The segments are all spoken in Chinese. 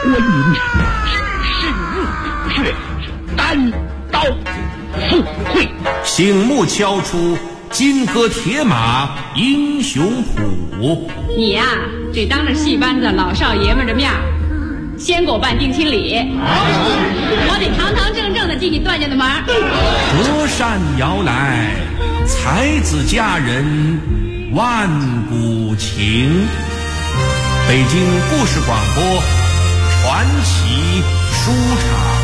观音只身入穴，单刀赴会， 醒目敲出金戈铁马英雄谱。 你呀，得当着戏班子老少爷们的面先给我办定亲礼，我得堂堂正正的进你段家的门。 隔山摇来，才子佳人万古情。北京故事广播传奇书场。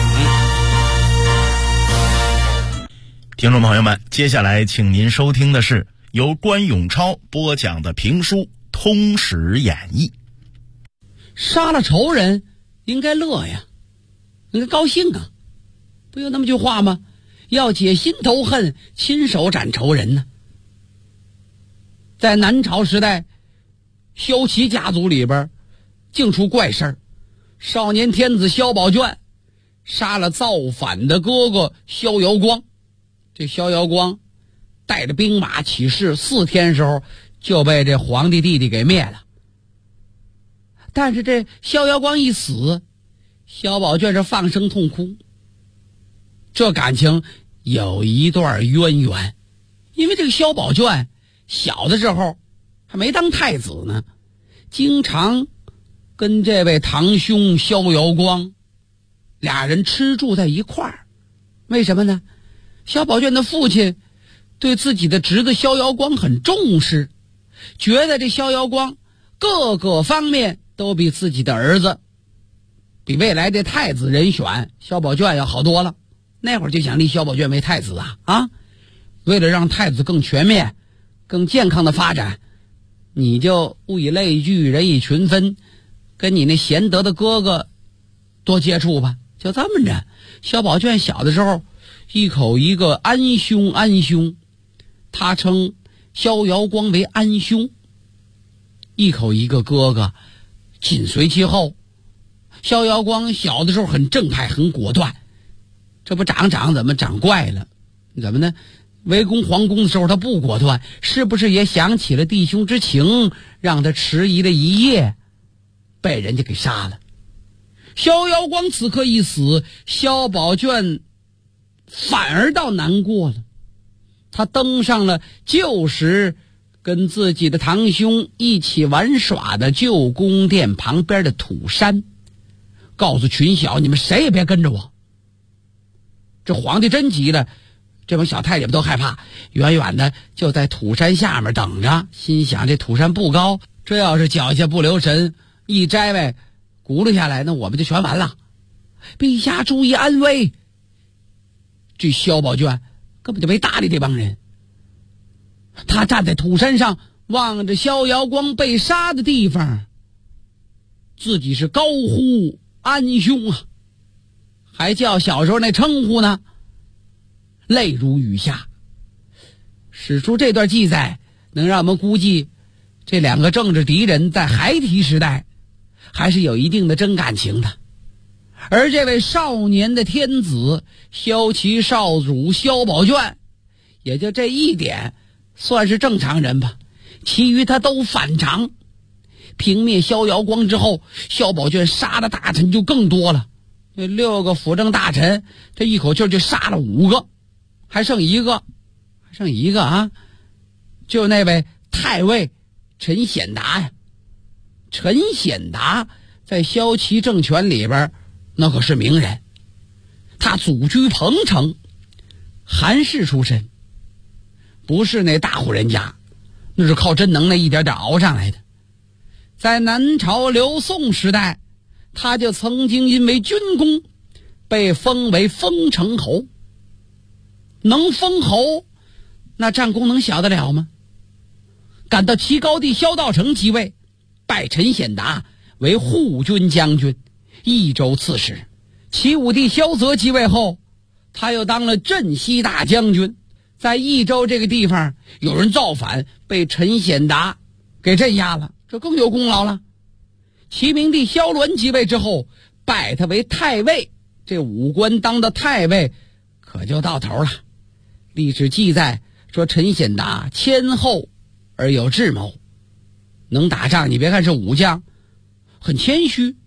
听众朋友们，接下来请您收听的是由关永超播讲的评书《通史演义》。 杀了仇人应该乐呀，应该高兴啊，不有那么句话吗？要解心头恨，亲手斩仇人呢。在南朝时代，萧齐家族里边竟出怪事儿，少年天子萧宝卷杀了造反的哥哥萧遥光。这萧遥光带着兵马起事，4天时候就被这皇帝弟弟给灭了。但是这萧遥光一死，萧宝卷是放声痛哭。这感情有一段渊源，因为这个萧宝卷小的时候还没当太子呢，经常跟这位堂兄萧遥光俩人吃住在一块儿。为什么呢？萧宝卷的父亲对自己的侄子萧遥光很重视，觉得这萧遥光各个方面都比自己的儿子，比未来这太子人选萧宝卷要好多了。那会儿就想立萧宝卷为太子啊！为了让太子更全面、更健康的发展，你就物以类聚，人以群分，跟你那贤德的哥哥多接触吧。就这么着，萧宝卷小的时候一口一个安兄安兄，他称萧遥光为安兄，一口一个哥哥紧随其后。萧遥光小的时候很正派很果断，这不长怎么长怪了？怎么呢？围攻皇宫的时候他不果断，是不是也想起了弟兄之情，让他迟疑了一夜，被人家给杀了。萧遥光此刻一死，萧宝卷反而倒难过了。他登上了旧时跟自己的堂兄一起玩耍的旧宫殿旁边的土山，告诉群小，你们谁也别跟着我。这皇帝真急了，这帮小太监们都害怕，远远的就在土山下面等着，心想这土山不高，这要是脚下不留神一摘呗，轱辘下来，那我们就全完了。陛下注意安危。这萧宝卷根本就没搭理这帮人，他站在土山上望着萧遥光被杀的地方，自己是高呼安兄啊，还叫小时候那称呼呢，泪如雨下。史书这段记载能让我们估计，这两个政治敌人在孩提时代还是有一定的真感情的。而这位少年的天子萧齐少主萧宝卷，也就这一点算是正常人吧，其余他都反常。平灭萧遥光之后，萧宝卷杀的大臣就更多了，这6个辅政大臣，这一口气就杀了5个，还剩一个啊，就那位太尉陈显达呀。陈显达在萧齐政权里边那可是名人，他祖居彭城，韩氏出身，不是那大户人家，那是靠真能耐一点点熬上来的。在南朝刘宋时代，他就曾经因为军功被封为封城侯。能封侯，那战功能小得了吗？赶到齐高帝萧道成即位，拜陈显达为护军将军、益州刺史。齐武帝萧泽即位后，他又当了镇西大将军。在益州这个地方有人造反，被陈显达给镇压了，这更有功劳了。齐明帝萧鸾即位之后，拜他为太尉，这武官当的太尉可就到头了。历史记载说陈显达谦厚而有智谋，能打仗，你别看是武将，很谦虚，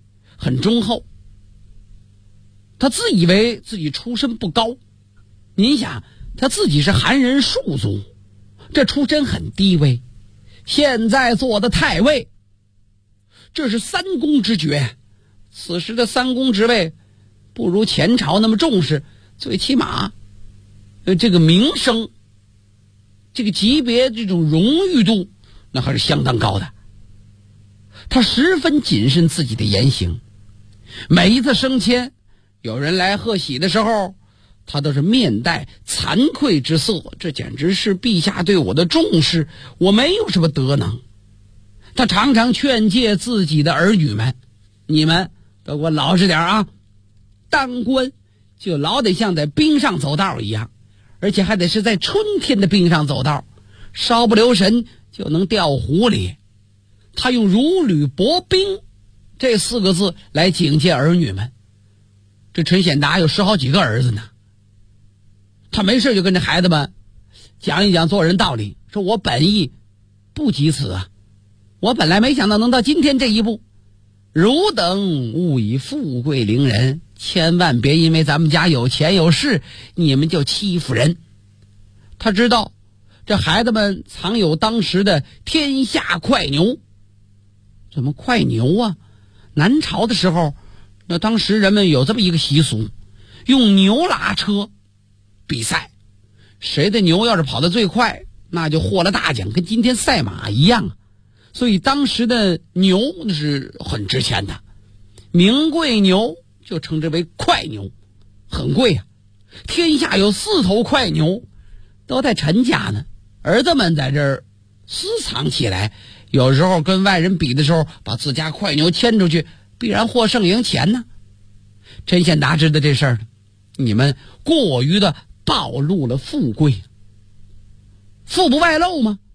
很忠厚。他自以为自己出身不高，您想他自己是韩人庶族，这出身很低微，现在做的太尉，这是三公之爵。此时的三公之位不如前朝那么重视，最起码这个名声，这个级别，这种荣誉度那还是相当高的。他十分谨慎自己的言行，每一次升迁有人来贺喜的时候，他都是面带惭愧之色，这简直是陛下对我的重视，我没有什么德能。他常常劝诫自己的儿女们，你们都给我老实点啊，当官就老得像在冰上走道一样，而且还得是在春天的冰上走道，稍不留神就能掉湖里。他用如履薄冰这4个字来警戒儿女们。这陈显达有10好几个儿子呢，他没事就跟这孩子们讲一讲做人道理，说我本意不及此啊，我本来没想到能到今天这一步，汝等勿以富贵凌人，千万别因为咱们家有钱有势，你们就欺负人。他知道这孩子们藏有当时的天下快牛。怎么快牛啊？南朝的时候，那当时人们有这么一个习俗，用牛拉车比赛，谁的牛要是跑得最快，那就获了大奖，跟今天赛马一样。所以当时的牛那是很值钱的，名贵牛就称之为快牛，很贵啊。天下有4头快牛，都在陈家呢，儿子们在这儿私藏起来，有时候跟外人比的时候，把自家快牛牵出去，必然获胜赢钱呢。陈显达知道这事儿，你们过于的暴露了富贵，富不外露吗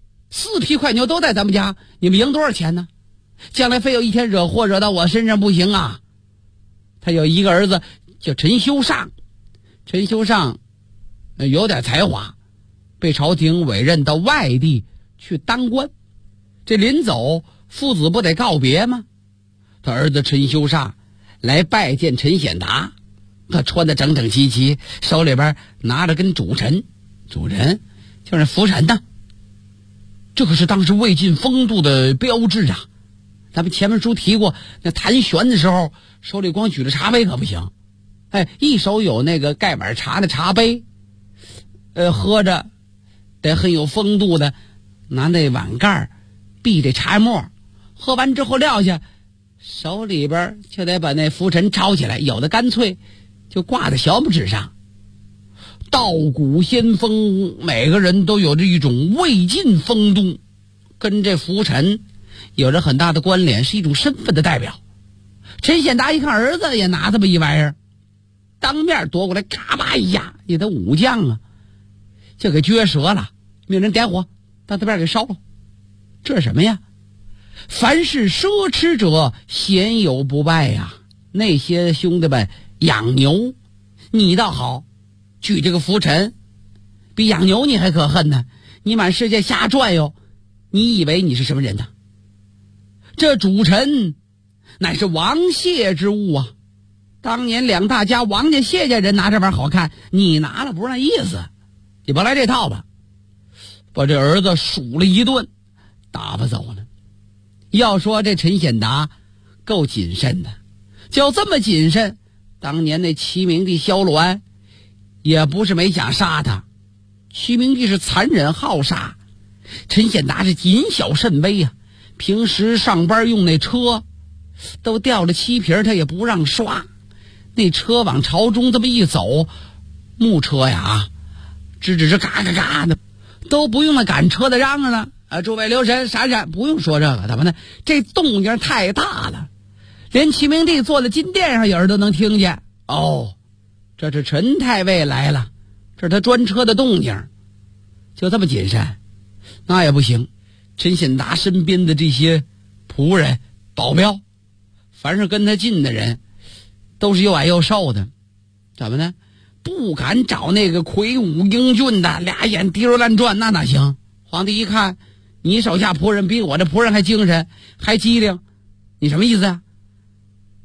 ？4匹快牛都在咱们家，你们赢多少钱呢？将来非有一天惹祸惹到我身上不行啊。他有一个儿子叫陈修上，陈修上有点才华，被朝廷委任到外地去当官。这临走父子不得告别吗？他儿子陈修上来拜见陈显达，他穿得整整齐齐，手里边拿着根主尘，主尘就是拂尘呢。这可是当时魏晋风度的标志啊。咱们前面书提过，那弹弦的时候手里光举着茶杯可不行，一手有那个盖碗茶的茶杯，喝着得很有风度的，拿那碗盖避这茶沫，喝完之后撂下，手里边就得把那拂尘抄起来，有的干脆就挂在小拇指上。道骨先锋每个人都有着一种魏晋风度，跟这拂尘有着很大的关联，是一种身份的代表。陈显达一看儿子也拿这么一玩意儿，当面夺过来，咔吧一下，你的武将啊，就给撅折了，命人点火把这边给烧了。这是什么呀？凡是奢侈者鲜有不败呀。那些兄弟们养牛，你倒好，举这个拂尘，比养牛你还可恨呢。你满世界瞎转悠，你以为你是什么人呢？这主尘乃是王谢之物啊。当年2大家王家谢家人拿这玩意儿好看，你拿了不是那意思，你甭来这套吧。把这儿子数了一顿，打发走了。要说这陈显达够谨慎的，就这么谨慎，当年那齐明帝萧鸾也不是没想杀他。齐明帝是残忍好杀，陈显达是谨小慎微啊。平时上班用那车都掉了漆皮，他也不让刷。那车往朝中这么一走，木车呀，吱吱吱嘎嘎嘎的，都不用那赶车的嚷嚷了啊！诸位留神闪闪，不用说这个，怎么呢？这动静太大了，连齐明帝坐在金殿上有人都能听见。哦，这是陈太尉来了，这是他专车的动静。就这么谨慎，那也不行。陈显达身边的这些仆人保镖，凡是跟他近的人都是又矮又瘦的，怎么呢？不敢找那个魁梧英俊的，俩眼滴溜乱转，那哪行？皇帝一看你手下仆人比我这仆人还精神还机灵，你什么意思啊？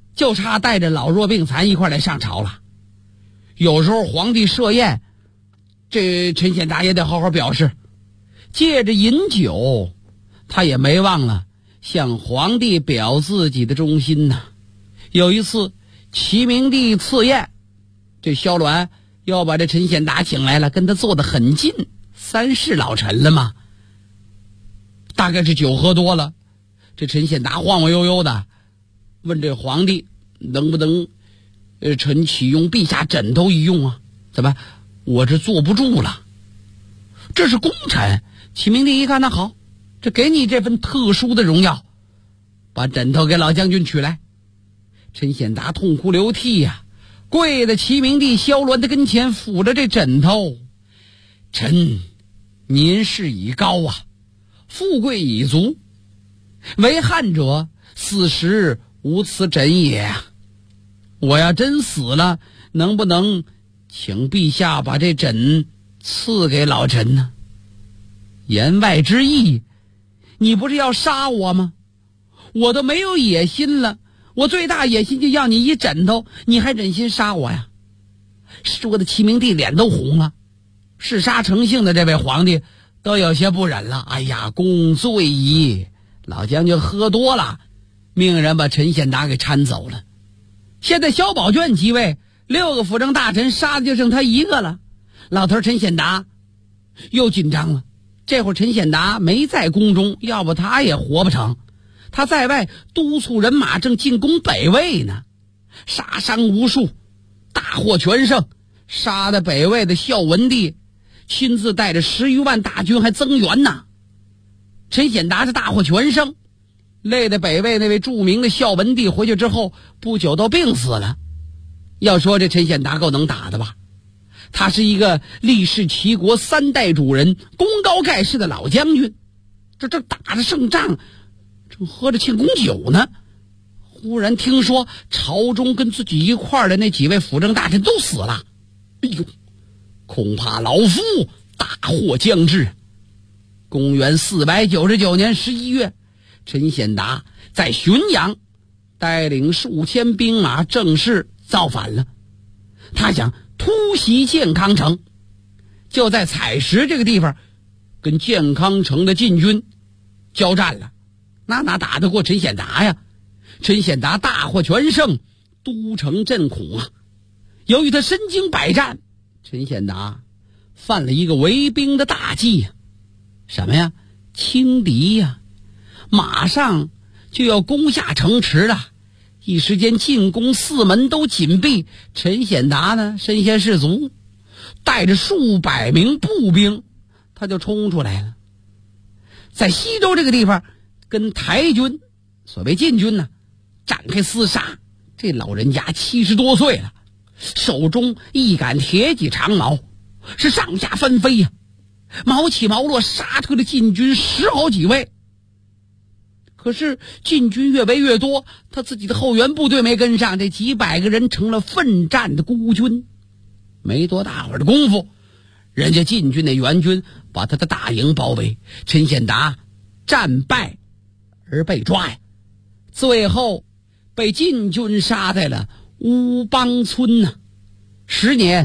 就差带着老弱病残一块来上朝了。有时候皇帝设宴，这陈显达也得好好表示，借着饮酒，他也没忘了向皇帝表自己的忠心呐。有一次齐明帝赐宴，这萧鸾要把这陈显达请来了，跟他坐得很近，3世老臣了嘛。大概是酒喝多了，这陈显达晃晃悠悠的问这皇帝能不能臣启用陛下枕头一用啊？怎么我这坐不住了？这是功臣。齐明帝一看，那好，这给你这份特殊的荣耀，把枕头给老将军取来。陈显达痛哭流涕呀，跪在齐明帝萧鸾的跟前，抚着这枕头。臣年事已高啊，富贵已足，为汉者死时无此枕也啊！我要真死了，能不能请陛下把这枕赐给老臣呢？言外之意，你不是要杀我吗？我都没有野心了，我最大野心就要你一枕头，你还忍心杀我呀？说的齐明帝脸都红了，嗜杀成性的这位皇帝都有些不忍了。哎呀，公罪矣！老将军喝多了，命人把陈显达给搀走了。现在萧宝卷即位，6个辅政大臣杀的就剩他一个了。老头陈显达又紧张了。这会儿陈显达没在宫中，要不他也活不成。他在外督促人马正进攻北魏呢，杀伤无数，大获全胜，杀的北魏的孝文帝亲自带着10余万大军还增援呢。陈显达是大获全胜，累得北魏那位著名的孝文帝回去之后不久都病死了。要说这陈显达够能打的吧，他是一个历世齐国3代主人，功高盖世的老将军，这打着胜仗，正喝着庆功酒呢，忽然听说朝中跟自己一块的那几位辅政大臣都死了。哎呦，恐怕老夫大祸将至。公元499年11月，陈显达在浔阳带领数千兵马正式造反了。他想突袭建康城，就在采石这个地方跟建康城的禁军交战了。那哪打得过陈显达呀？陈显达大获全胜，都城震恐啊。由于他身经百战，陈显达犯了一个为兵的大忌呀。什么呀？轻敌呀！马上就要攻下城池了，一时间进攻4门都紧闭。陈显达呢，身先士卒，带着数百名步兵，他就冲出来了。在西周这个地方，跟台军，所谓禁军呢，展开厮杀。这老人家70多岁了，手中一杆铁戟长矛，是上下翻飞呀，矛起矛落，杀退了禁军10好几位。可是禁军越围越多，他自己的后援部队没跟上，这几百个人成了奋战的孤军。没多大会儿的功夫，人家禁军的援军把他的大营包围，陈显达战败而被抓呀，最后被禁军杀在了乌邦村呢，时年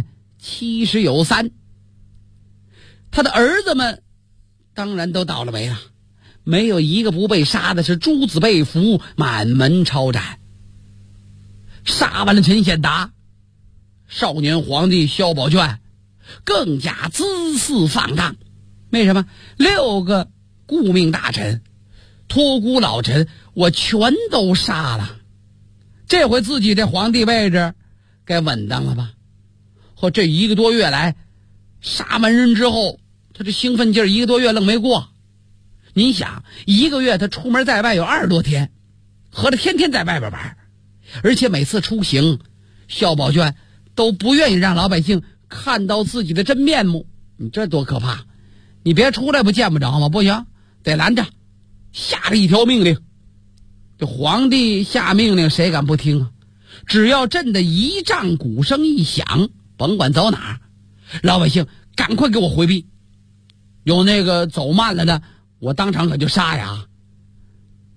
70有3。他的儿子们当然都倒了霉了，没有一个不被杀的，是诸子被俘，满门抄斩。杀完了陈显达，少年皇帝萧宝卷更加滋肆放荡。为什么？6个顾命大臣、托孤老臣，我全都杀了。这回自己这皇帝位置该稳当了吧？或这1个多月来，杀完人之后，他这兴奋劲儿1个多月愣没过。您想，1个月他出门在外有20多天，合着天天在外边玩，而且每次出行，萧宝卷都不愿意让老百姓看到自己的真面目。你这多可怕！你别出来不见不着吗？不行，得拦着。下了一条命令，这皇帝下命令谁敢不听啊？只要朕的仪仗鼓声一响，甭管走哪儿，老百姓赶快给我回避。有那个走慢了的，我当场可就杀呀。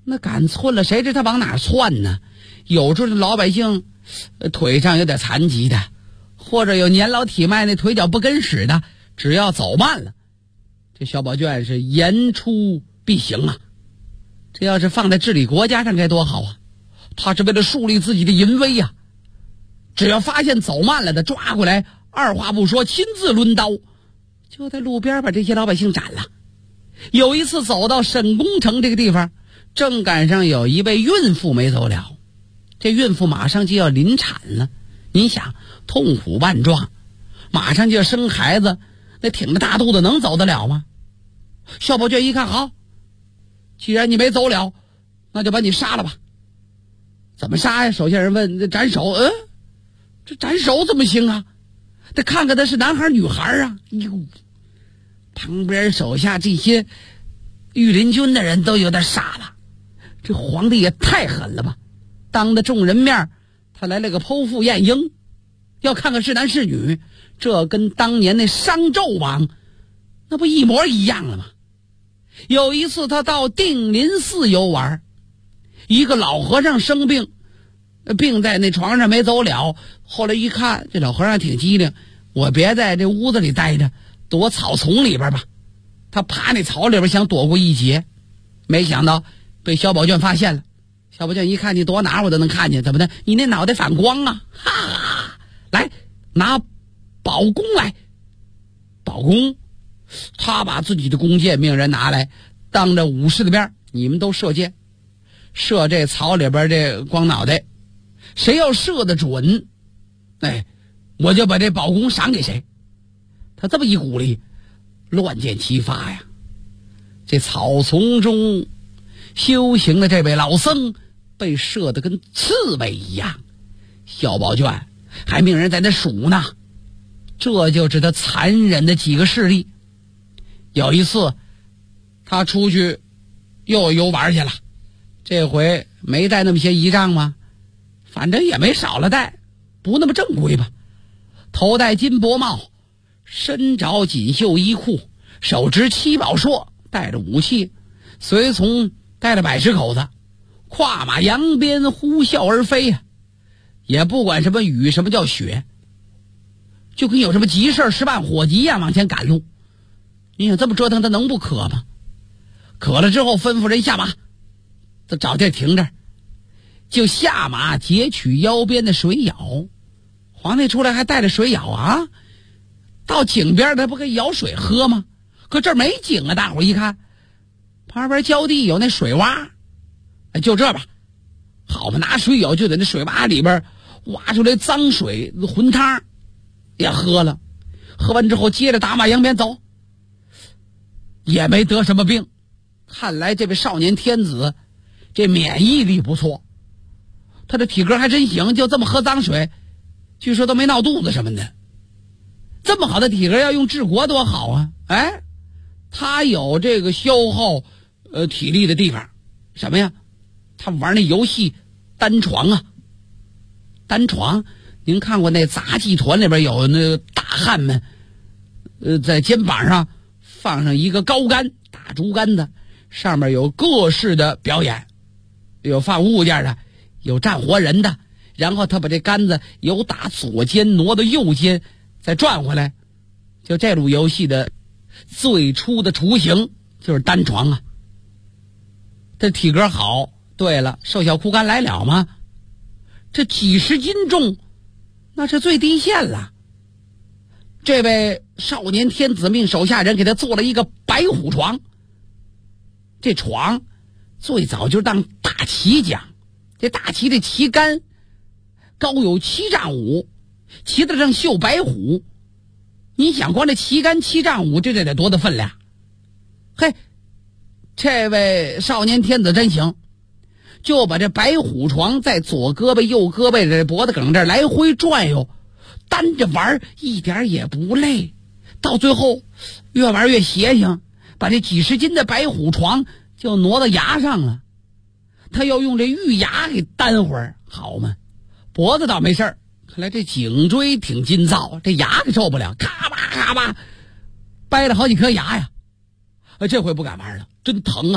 那赶寸了，谁知他往哪窜呢？有时候老百姓腿上有点残疾的，或者有年老体迈那腿脚不跟使的，只要走慢了，这小宝卷是言出必行啊。这要是放在治理国家上该多好啊！他是为了树立自己的淫威啊！只要发现走慢了的，抓过来，二话不说，亲自抡刀，就在路边把这些老百姓斩了。有一次走到沈公城这个地方，正赶上有一位孕妇没走了，这孕妇马上就要临产了。您想，痛苦万状，马上就要生孩子，那挺着大肚子能走得了吗？小宝卷一看，好，既然你没走了，那就把你杀了吧。怎么杀呀？手下人问。斩首。这斩首怎么行啊？得看看他是男孩女孩啊。哟，旁边手下这些御林军的人都有点傻了，这皇帝也太狠了吧！当着众人面，他来了个剖腹验婴，要看看是男是女，这跟当年那商纣王那不一模一样了吗？有一次他到定林寺游玩，一个老和尚生病，病在那床上没走了。后来一看，这老和尚挺机灵，我别在这屋子里待着，躲草丛里边吧。他爬那草里边想躲过一劫，没想到被小宝卷发现了。小宝卷一看，你躲哪儿我都能看见，怎么的？你那脑袋反光啊！哈哈，来拿宝弓来。宝弓，他把自己的弓箭命人拿来，当着武士的面，你们都射箭，射这草里边这光脑袋，谁要射得准，我就把这宝弓赏给谁。他这么一鼓励，乱箭齐发呀。这草丛中修行的这位老僧被射得跟刺猬一样，小宝卷还命人在那数呢。这就是他残忍的几个事例。有一次他出去又游玩去了，这回没带那么些仪仗吗？反正也没少了带，不那么正规吧。头戴金箔帽，身着锦绣衣裤，手执七宝槊，带着武器，随从带了100口子，跨马扬鞭，呼啸而飞啊！也不管什么雨，什么叫雪，就跟有什么急事10万火急一样往前赶路。你想这么折腾，他能不渴吗？渴了之后吩咐人下马，他找地儿停着，就下马截取腰边的水舀。皇帝出来还带着水舀啊，到井边他不可以舀水喝吗？可这儿没井啊，大伙一看旁边浇地有那水洼，就这吧，好吧，拿水舀就在那水洼里边挖出来脏水浑汤也喝了，喝完之后接着打马扬鞭走，也没得什么病。看来这位少年天子这免疫力不错，他的体格还真行，就这么喝脏水，据说都没闹肚子什么的。这么好的体格要用治国多好啊！他有这个消耗体力的地方，什么呀？他玩那游戏单床啊。单床，您看过那杂技团里边有那大汉们在肩膀上放上一个高杆，大竹竿子，上面有各式的表演，有放物件的，有站活人的，然后他把这杆子由打左肩挪到右肩，再转回来。就这路游戏的最初的雏形就是单床啊。这体格好，对了，瘦小枯干来了吗？这几十斤重，那是最低限了。这位少年天子命手下人给他做了一个白虎床。这床最早就是当大旗讲，这大旗的旗杆高有7丈5，旗子上绣白虎。你想光这旗杆7丈5，这得多大分量？嘿，这位少年天子真行，就把这白虎床在左胳膊右胳膊的脖子梗这来回转悠，单着玩一点也不累。到最后越玩越邪性，把这几十斤的白虎床就挪到牙上了。他要用这玉牙给单会儿，好嘛？脖子倒没事儿，看来这颈椎挺筋造，这牙可受不了，咔吧咔吧掰了好几颗牙呀。这回不敢玩了，真疼啊！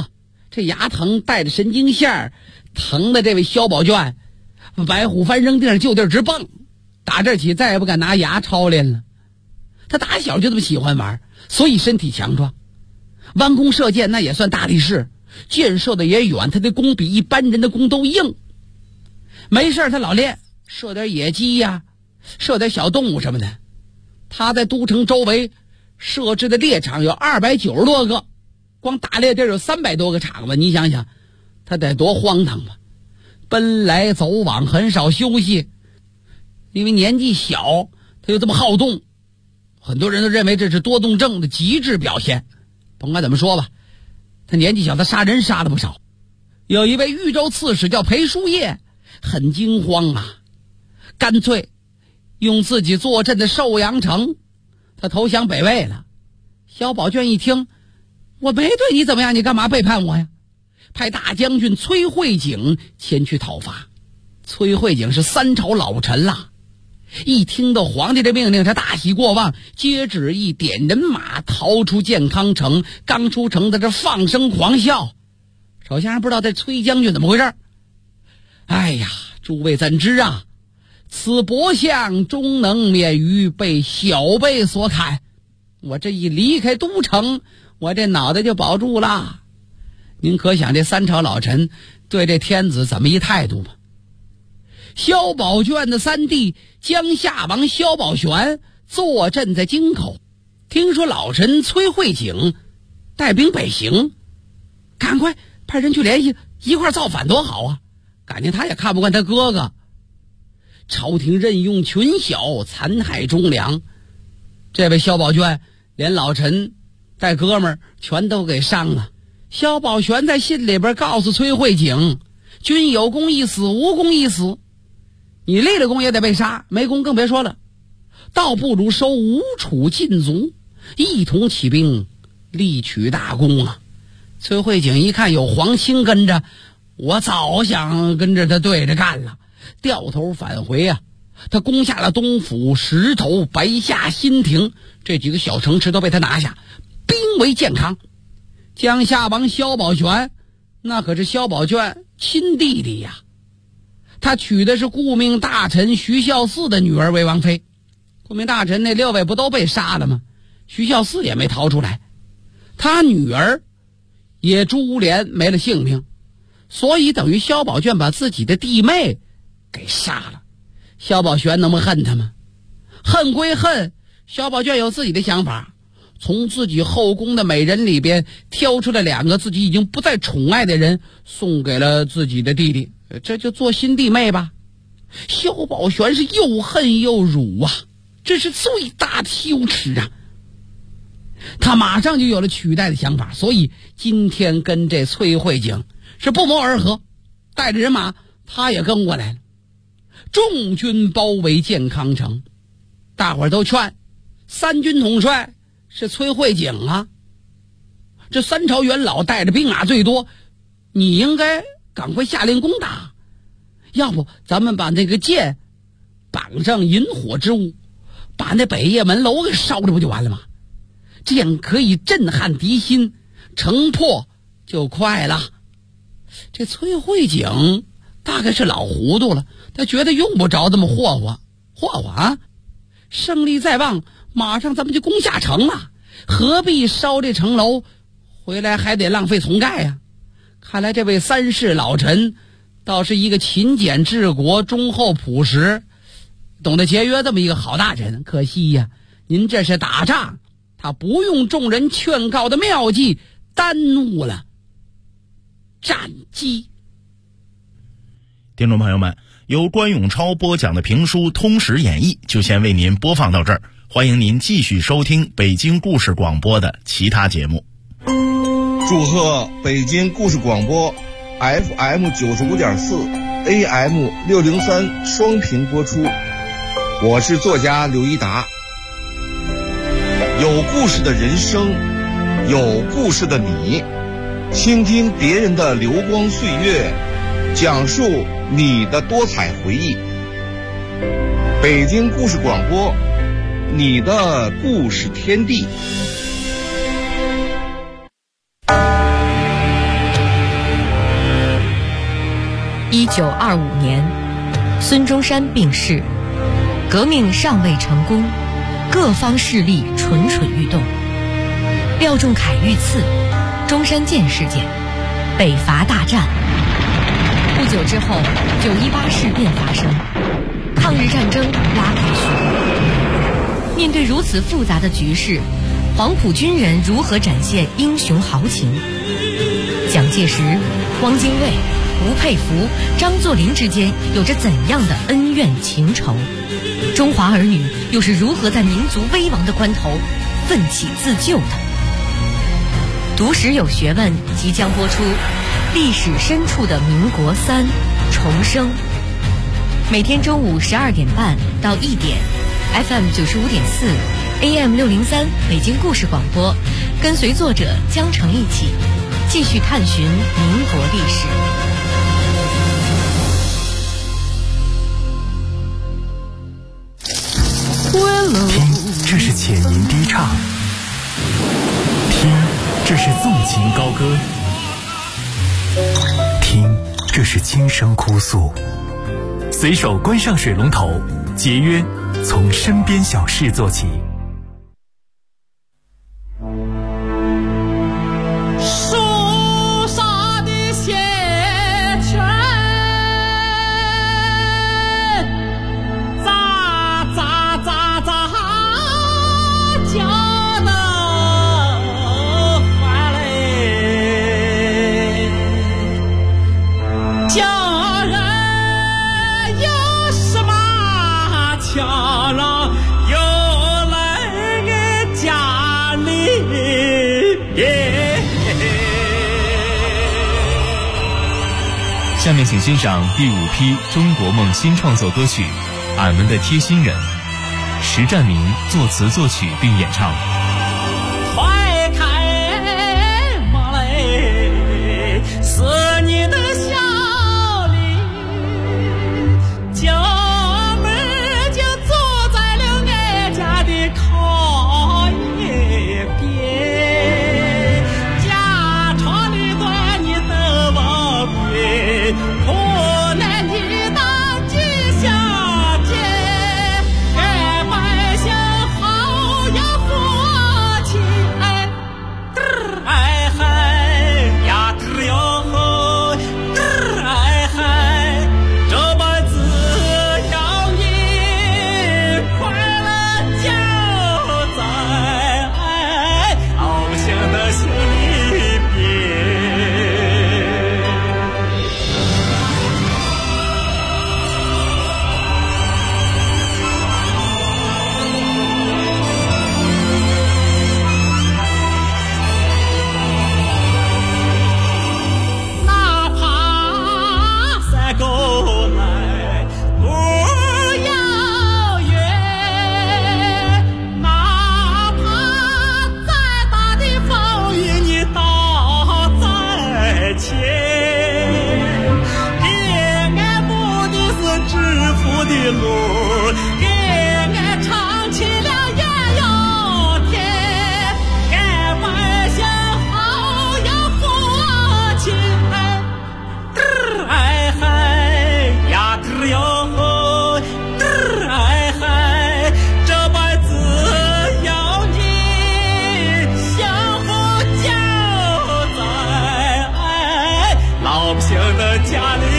这牙疼带着神经线，疼的这位萧宝卷白虎翻扔地上就地直蹦，打这起再也不敢拿牙抄练了。他打小就这么喜欢玩，所以身体强壮，弯弓射箭那也算大力士，箭射的也远，他的弓比一般人的弓都硬。没事他老练射点野鸡呀，射点小动物什么的。他在都城周围设置的猎场有290多个，光打猎地有300多个场子，你想想他得多荒唐吧。奔来走往很少休息，因为年纪小他又这么好动，很多人都认为这是多动症的极致表现。甭管怎么说吧，他年纪小，他杀人杀了不少。有一位豫州刺史叫裴叔业，很惊慌啊，干脆用自己坐镇的寿阳城，他投降北魏了。萧宝卷一听，我没对你怎么样，你干嘛背叛我呀？派大将军崔慧景前去讨伐。崔慧景是3朝老臣了，一听到皇帝的命令，他大喜过望，接旨意点人马逃出建康城。刚出城的这放声狂笑。首先还不知道这崔将军怎么回事。哎呀，诸位怎知啊，此伯相终能免于被小辈所砍。我这一离开都城，我这脑袋就保住了。您可想这3朝老臣对这天子怎么一态度吧。萧宝卷的3弟江夏王萧宝玄坐镇在京口，听说老臣崔慧景带兵北行，赶快派人去联系，一块造反多好啊。感觉他也看不惯他哥哥，朝廷任用群小，残害忠良。这位萧宝卷连老臣带哥们儿全都给伤了。萧宝玄在信里边告诉崔慧景，君有功一死，无功一死，你立了功也得被杀，没功更别说了，倒不如收吴楚禁卒，一同起兵力取大功啊。崔慧景一看有皇亲跟着，我早想跟着他对着干了，掉头返回啊。他攻下了东府、石头、白下、新亭这几个小城池都被他拿下，兵围建康。江夏王萧宝玄那可是萧宝卷亲弟弟呀，他娶的是顾命大臣徐孝嗣的女儿为王妃。顾命大臣那6位不都被杀了吗？徐孝嗣也没逃出来，他女儿也株连没了性命，所以等于萧宝卷把自己的弟妹给杀了。萧宝玄能不恨他吗？恨归恨，萧宝卷有自己的想法，从自己后宫的美人里边挑出了2个自己已经不再宠爱的人，送给了自己的弟弟，这就做新弟妹吧。萧宝玄是又恨又辱啊，这是最大的羞耻啊。他马上就有了取代的想法，所以今天跟这崔慧景是不谋而合，带着人马他也跟过来了。众军包围建康城，大伙儿都劝3军统帅是崔慧景啊，这3朝元老带着兵马最多，你应该赶快下令攻打，要不咱们把那个箭绑上引火之物，把那北雁门楼给烧了不就完了吗？这样可以震撼敌心，城破就快了。这崔慧景大概是老糊涂了，他觉得用不着这么霍霍啊，胜利在望，马上咱们就攻下城了，何必烧这城楼，回来还得浪费重盖呀。看来这位3世老臣倒是一个勤俭治国、忠厚朴实、懂得节约这么一个好大臣。可惜呀，您这是打仗，他不用众人劝告的妙计，耽误了战机。 听众朋友们，由关永超播讲的评书《通史演义》就先为您播放到这儿，欢迎您继续收听北京故事广播的其他节目。 祝贺北京故事广播 FM 95.4 AM 603双频播出，我是作家刘一达。有故事的人生，有故事的你，倾听别人的流光岁月，讲述你的多彩回忆。北京故事广播，你的故事天地。 1925年，孙中山病逝，革命尚未成功，各方势力蠢蠢欲动。廖仲恺遇刺，中山舰事件，北伐大战。不久之后，918事变发生，抗日战争拉开序幕。面对如此复杂的局势，黄埔军人如何展现英雄豪情？蒋介石、汪精卫、吴佩孚、张作霖之间有着怎样的恩怨情仇？中华儿女又是如何在民族危亡的关头奋起自救的？读史有学问即将播出，历史深处的民国3重生。每天中午12点半到1点 ，FM 95.4 AM 603北京故事广播，跟随作者江城一起继续探寻民国历史。 听，这是浅吟低唱；听，这是纵情高歌；听，这是轻声哭诉。随手关上水龙头，节约从身边小事做起。 树上的血泉，喳喳喳喳叫得欢嘞，叫人有什么强让又来个家里。 下面请欣赏第5批中国梦新创作歌曲《俺们的贴心人》，石占明作词作曲并演唱。 快开门嘞，是你的笑脸，就门就坐在了俺家的靠一边，家长里短你都不变，苦难的当局下见，俺百姓好要福气，哎嗨呀嘚哟吼，哎嗨，这辈子要你快乐就在老百姓的心里边。哪怕山沟来路遥远，哪怕再大的风雨你倒在前，给俺目的是致富的路，给俺唱起了艳阳天，俺百姓好要福气，哎嗨呀嘚哟吼，哎嗨，这辈子要你幸福就在老百姓的家里。